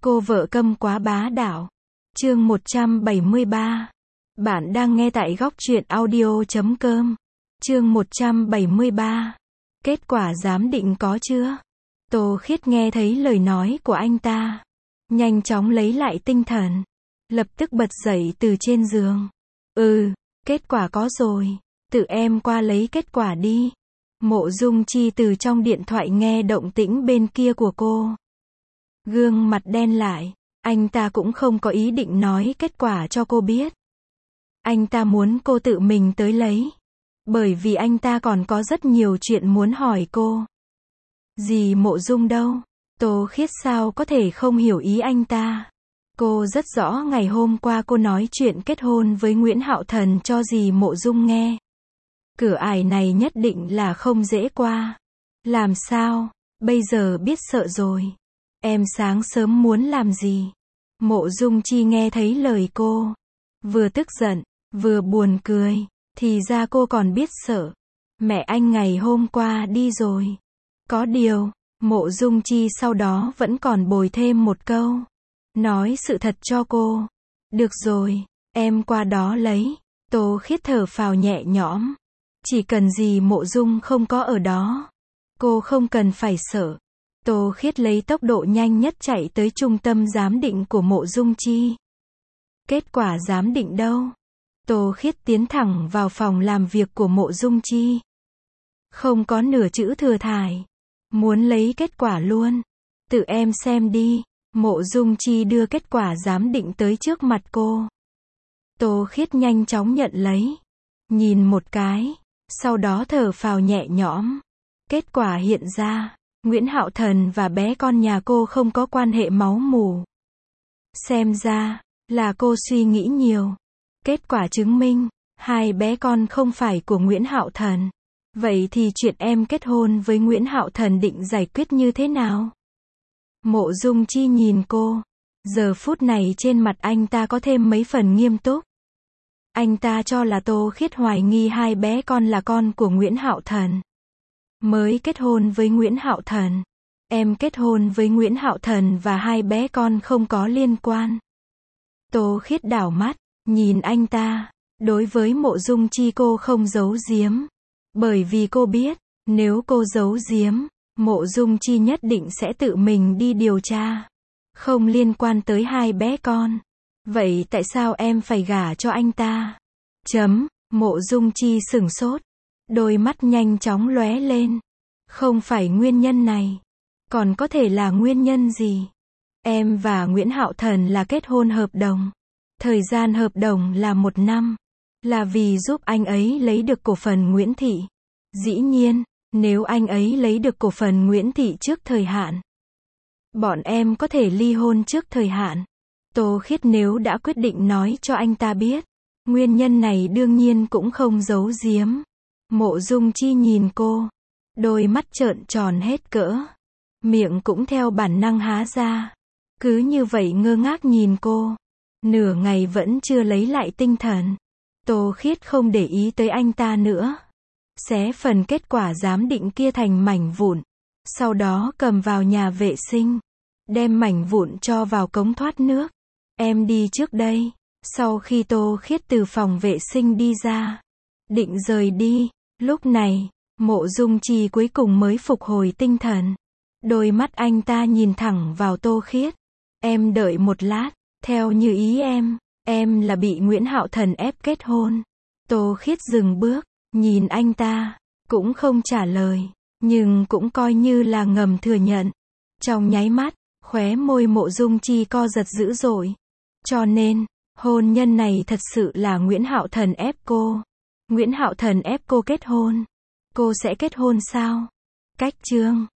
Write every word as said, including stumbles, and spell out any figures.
Cô vợ câm quá bá đạo. Chương một trăm bảy mươi ba. Bạn đang nghe tại góc truyện audio chấm com. Chương một trăm bảy mươi ba. Kết quả giám định có chưa? Tô Khiết nghe thấy lời nói của anh ta, nhanh chóng lấy lại tinh thần, lập tức bật dậy từ trên giường. Ừ, kết quả có rồi, tự em qua lấy kết quả đi. Mộ Dung Chi từ trong điện thoại nghe động tĩnh bên kia của cô. Gương mặt đen lại, anh ta cũng không có ý định nói kết quả cho cô biết. Anh ta muốn cô tự mình tới lấy, bởi vì anh ta còn có rất nhiều chuyện muốn hỏi cô. Dì Mộ Dung đâu? Tô Khiết sao có thể không hiểu ý anh ta. Cô rất rõ ngày hôm qua cô nói chuyện kết hôn với Nguyễn Hạo Thần cho dì Mộ Dung nghe. Cửa ải này nhất định là không dễ qua. Làm sao? Bây giờ biết sợ rồi. Em sáng sớm muốn làm gì? Mộ Dung Chi nghe thấy lời cô, vừa tức giận, vừa buồn cười. Thì ra cô còn biết sợ. Mẹ anh ngày hôm qua đi rồi. Có điều, Mộ Dung Chi sau đó vẫn còn bồi thêm một câu. Nói sự thật cho cô. Được rồi, em qua đó lấy. Tô Khiết thở phào nhẹ nhõm. Chỉ cần gì Mộ Dung không có ở đó, cô không cần phải sợ. Tô Khiết lấy tốc độ nhanh nhất chạy tới trung tâm giám định của Mộ Dung Chi. Kết quả giám định đâu? Tô Khiết tiến thẳng vào phòng làm việc của Mộ Dung Chi. Không có nửa chữ thừa thải. Muốn lấy kết quả luôn. Tự em xem đi. Mộ Dung Chi đưa kết quả giám định tới trước mặt cô. Tô Khiết nhanh chóng nhận lấy. Nhìn một cái. Sau đó thở phào nhẹ nhõm. Kết quả hiện ra, Nguyễn Hạo Thần và bé con nhà cô không có quan hệ máu mủ. Xem ra, là cô suy nghĩ nhiều. Kết quả chứng minh, hai bé con không phải của Nguyễn Hạo Thần. Vậy thì chuyện em kết hôn với Nguyễn Hạo Thần định giải quyết như thế nào? Mộ Dung Chi nhìn cô. Giờ phút này trên mặt anh ta có thêm mấy phần nghiêm túc. Anh ta cho là Tô Khiết hoài nghi hai bé con là con của Nguyễn Hạo Thần. Mới kết hôn với Nguyễn Hạo Thần. Em kết hôn với Nguyễn Hạo Thần và hai bé con không có liên quan. Tô Khiết đảo mắt, nhìn anh ta. Đối với Mộ Dung Chi cô không giấu giếm. Bởi vì cô biết, nếu cô giấu giếm, Mộ Dung Chi nhất định sẽ tự mình đi điều tra. Không liên quan tới hai bé con. Vậy tại sao em phải gả cho anh ta? Chấm, Mộ Dung Chi sửng sốt. Đôi mắt nhanh chóng lóe lên. Không phải nguyên nhân này. Còn có thể là nguyên nhân gì? Em và Nguyễn Hạo Thần là kết hôn hợp đồng. Thời gian hợp đồng là một năm. Là vì giúp anh ấy lấy được cổ phần Nguyễn Thị. Dĩ nhiên, nếu anh ấy lấy được cổ phần Nguyễn Thị trước thời hạn, bọn em có thể ly hôn trước thời hạn. Tô Khiết nếu đã quyết định nói cho anh ta biết, nguyên nhân này đương nhiên cũng không giấu giếm. Mộ Dung Chi nhìn cô, đôi mắt trợn tròn hết cỡ, miệng cũng theo bản năng há ra. Cứ như vậy ngơ ngác nhìn cô, nửa ngày vẫn chưa lấy lại tinh thần. Tô Khiết không để ý tới anh ta nữa, xé phần kết quả giám định kia thành mảnh vụn, sau đó cầm vào nhà vệ sinh, đem mảnh vụn cho vào cống thoát nước. Em đi trước đây. Sau khi Tô Khiết từ phòng vệ sinh đi ra, định rời đi, lúc này, Mộ Dung Chi cuối cùng mới phục hồi tinh thần. Đôi mắt anh ta nhìn thẳng vào Tô Khiết. Em đợi một lát, theo như ý em, em là bị Nguyễn Hạo Thần ép kết hôn. Tô Khiết dừng bước, nhìn anh ta, cũng không trả lời, nhưng cũng coi như là ngầm thừa nhận. Trong nháy mắt, khóe môi Mộ Dung Chi co giật dữ dội. Cho nên, hôn nhân này thật sự là Nguyễn Hạo Thần ép cô. Nguyễn Hạo Thần ép cô kết hôn. Cô sẽ kết hôn sao? Cách chương